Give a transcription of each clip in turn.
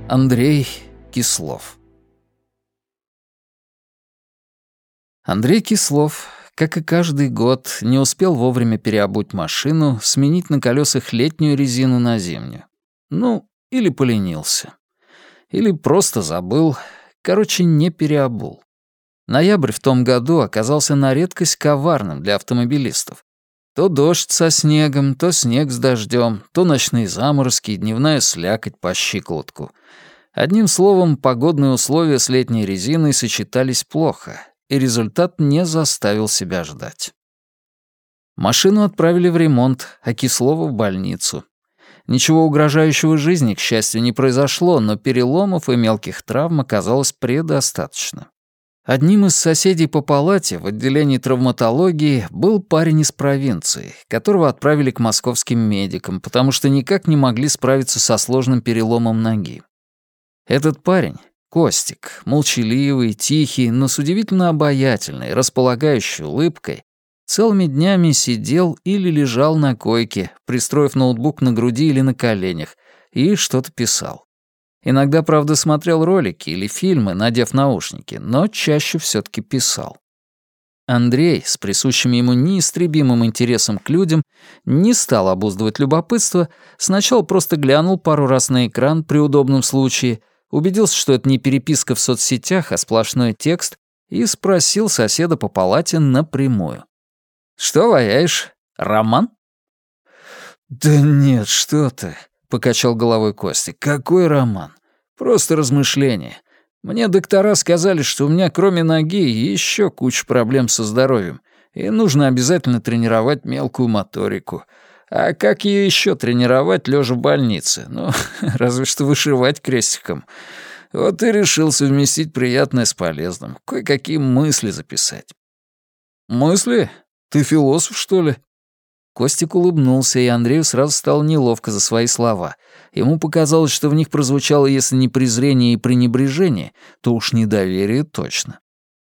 Андрей Кислов. Андрей Кислов, как и каждый год, не успел вовремя переобуть машину, сменить на колесах летнюю резину на зимнюю. Ну, или поленился. Или просто забыл. Короче, не переобул. Ноябрь в том году оказался на редкость коварным для автомобилистов. То дождь со снегом, то снег с дождем, то ночные заморозки и дневная слякоть по щиколотку. Одним словом, погодные условия с летней резиной сочетались плохо, и результат не заставил себя ждать. Машину отправили в ремонт, а Кислова в больницу. Ничего угрожающего жизни, к счастью, не произошло, но переломов и мелких травм оказалось предостаточно. Одним из соседей по палате в отделении травматологии был парень из провинции, которого отправили к московским медикам, потому что никак не могли справиться со сложным переломом ноги. Этот парень, Костик, молчаливый, тихий, но с удивительно обаятельной, располагающей улыбкой, целыми днями сидел или лежал на койке, пристроив ноутбук на груди или на коленях, и что-то писал. Иногда, правда, смотрел ролики или фильмы, надев наушники, но чаще все-таки писал. Андрей, с присущим ему неистребимым интересом к людям, не стал обуздывать любопытство, сначала просто глянул пару раз на экран при удобном случае, убедился, что это не переписка в соцсетях, а сплошной текст, и спросил соседа по палате напрямую. «Что ваяешь? Роман?» «Да нет, что ты», — покачал головой Костик. «Какой роман? Просто размышления. Мне доктора сказали, что у меня кроме ноги еще куча проблем со здоровьем, и нужно обязательно тренировать мелкую моторику. А как ее еще тренировать, лежа в больнице? Ну, разве что вышивать крестиком. Вот и решил совместить приятное с полезным. Кое-какие мысли записать». «Мысли? Ты философ, что ли?» Костик улыбнулся, и Андрею сразу стало неловко за свои слова. Ему показалось, что в них прозвучало, если не презрение и пренебрежение, то уж недоверие точно.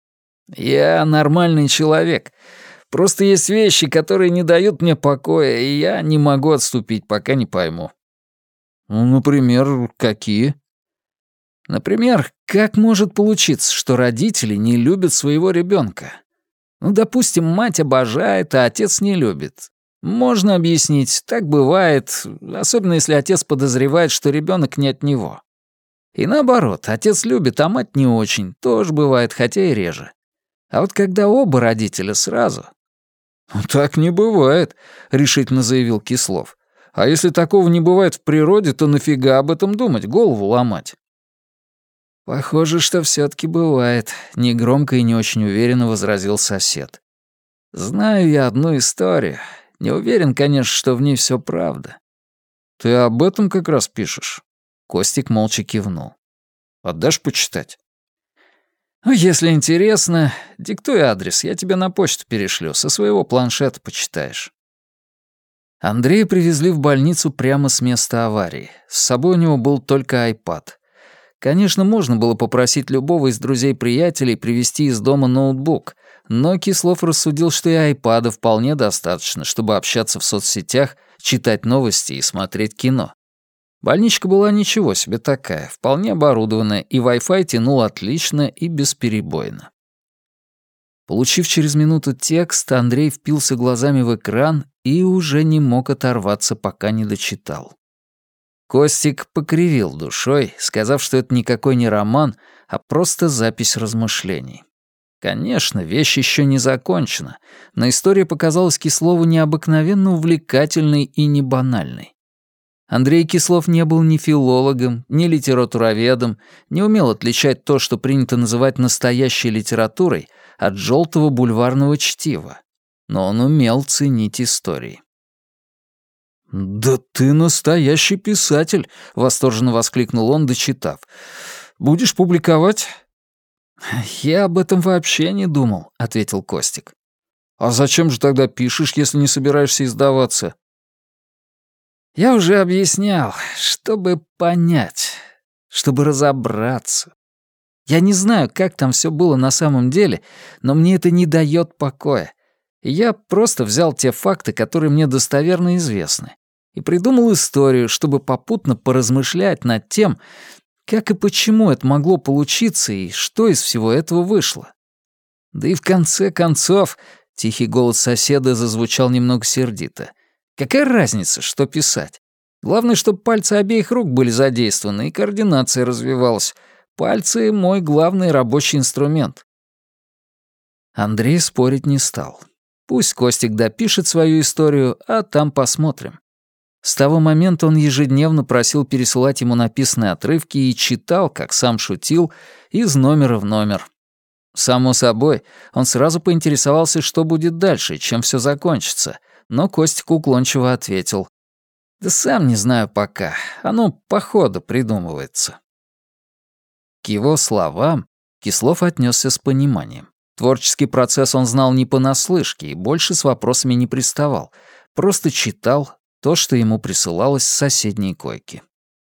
«Я нормальный человек. Просто есть вещи, которые не дают мне покоя, и я не могу отступить, пока не пойму». «Ну, например, какие?» «Например, как может получиться, что родители не любят своего ребенка? Ну, допустим, мать обожает, а отец не любит. Можно объяснить, так бывает, особенно если отец подозревает, что ребенок не от него. И наоборот, отец любит, а мать не очень, тоже бывает, хотя и реже. А вот когда оба родителя сразу...» «Так не бывает», — решительно заявил Кислов. «А если такого не бывает в природе, то нафига об этом думать, голову ломать?» «Похоже, что все-таки бывает», — негромко и не очень уверенно возразил сосед. «Знаю я одну историю. Не уверен, конечно, что в ней все правда». «Ты об этом как раз пишешь?» Костик молча кивнул. «Отдашь почитать?» «Ну, если интересно, диктуй адрес, я тебе на почту перешлю, со своего планшета почитаешь». Андрея привезли в больницу прямо с места аварии. С собой у него был только iPad. Конечно, можно было попросить любого из друзей-приятелей привезти из дома ноутбук, но Кислов рассудил, что и айпада вполне достаточно, чтобы общаться в соцсетях, читать новости и смотреть кино. Больничка была ничего себе такая, вполне оборудованная, и Wi-Fi тянул отлично и бесперебойно. Получив через минуту текст, Андрей впился глазами в экран и уже не мог оторваться, пока не дочитал. Костик покривил душой, сказав, что это никакой не роман, а просто запись размышлений. Конечно, вещь еще не закончена, но история показалась Кислову необыкновенно увлекательной и не банальной. Андрей Кислов не был ни филологом, ни литературоведом, не умел отличать то, что принято называть настоящей литературой, от желтого бульварного чтива, но он умел ценить истории. «Да ты настоящий писатель!» — восторженно воскликнул он, дочитав. «Будешь публиковать?» «Я об этом вообще не думал», — ответил Костик. «А зачем же тогда пишешь, если не собираешься издаваться?» «Я уже объяснял, чтобы понять, чтобы разобраться. Я не знаю, как там все было на самом деле, но мне это не дает покоя. И я просто взял те факты, которые мне достоверно известны, и придумал историю, чтобы попутно поразмышлять над тем, Как и почему это могло получиться, и что из всего этого вышло? Да и в конце концов, тихий голос соседа зазвучал немного сердито. Какая разница, что писать? Главное, чтобы пальцы обеих рук были задействованы и координация развивалась. Пальцы — мой главный рабочий инструмент. Андрей спорить не стал. Пусть Костик допишет свою историю, а там посмотрим. С того момента он ежедневно просил пересылать ему написанные отрывки и читал, как сам шутил, из номера в номер. Само собой, он сразу поинтересовался, что будет дальше, чем все закончится, но Костик уклончиво ответил: «Да сам не знаю пока, оно по ходу придумывается». К его словам Кислов отнесся с пониманием. Творческий процесс он знал не понаслышке и больше с вопросами не приставал, просто читал то, что ему присылалось с соседней койки.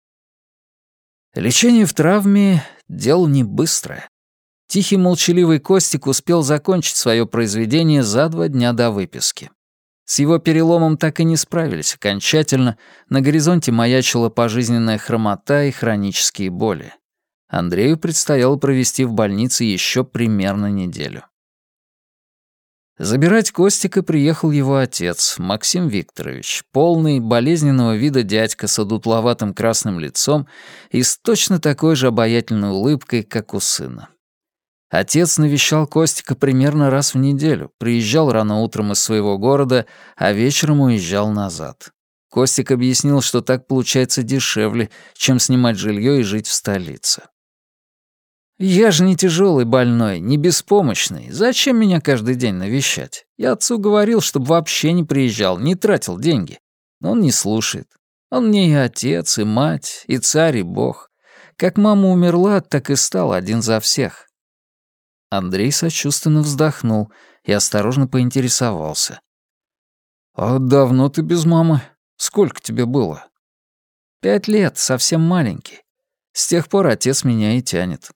Лечение в травме — дело не быстрое. Тихий молчаливый Костик успел закончить свое произведение за 2 дня до выписки. С его переломом так и не справились окончательно, на горизонте маячила пожизненная хромота и хронические боли. Андрею предстояло провести в больнице еще примерно неделю. Забирать Костика приехал его отец, Максим Викторович, полный, болезненного вида дядька с одутловатым красным лицом и с точно такой же обаятельной улыбкой, как у сына. Отец навещал Костика примерно раз в неделю, приезжал рано утром из своего города, а вечером уезжал назад. Костик объяснил, что так получается дешевле, чем снимать жилье и жить в столице. «Я же не тяжелый больной, не беспомощный. Зачем меня каждый день навещать? Я отцу говорил, чтобы вообще не приезжал, не тратил деньги. Но он не слушает. Он мне и отец, и мать, и царь, и бог. Как мама умерла, так и стал один за всех». Андрей сочувственно вздохнул и осторожно поинтересовался. «А давно ты без мамы? Сколько тебе было?» 5 лет, совсем маленький. С тех пор отец меня и тянет».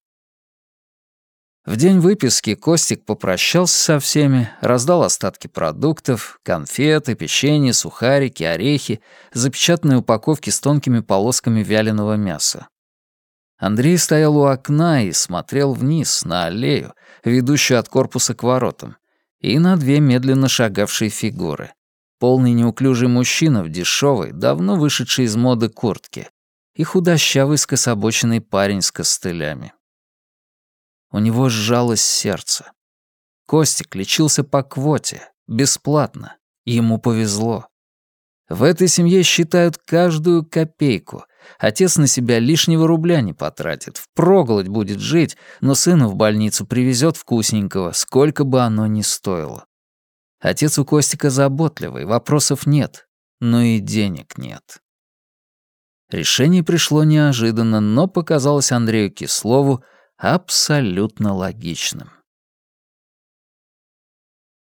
В день выписки Костик попрощался со всеми, раздал остатки продуктов, конфеты, печенье, сухарики, орехи, запечатанные упаковки с тонкими полосками вяленого мяса. Андрей стоял у окна и смотрел вниз, на аллею, ведущую от корпуса к воротам, и на 2 медленно шагавшие фигуры. Полный неуклюжий мужчина в дешевой, давно вышедшей из моды куртке, и худощавый скособоченный парень с костылями. У него сжалось сердце. Костик лечился по квоте, бесплатно, и ему повезло. В этой семье считают каждую копейку. Отец на себя лишнего рубля не потратит, впроголодь будет жить, но сына в больницу привезет вкусненького, сколько бы оно ни стоило. Отец у Костика заботливый, вопросов нет, но и денег нет. Решение пришло неожиданно, но показалось Андрею Кислову абсолютно логичным.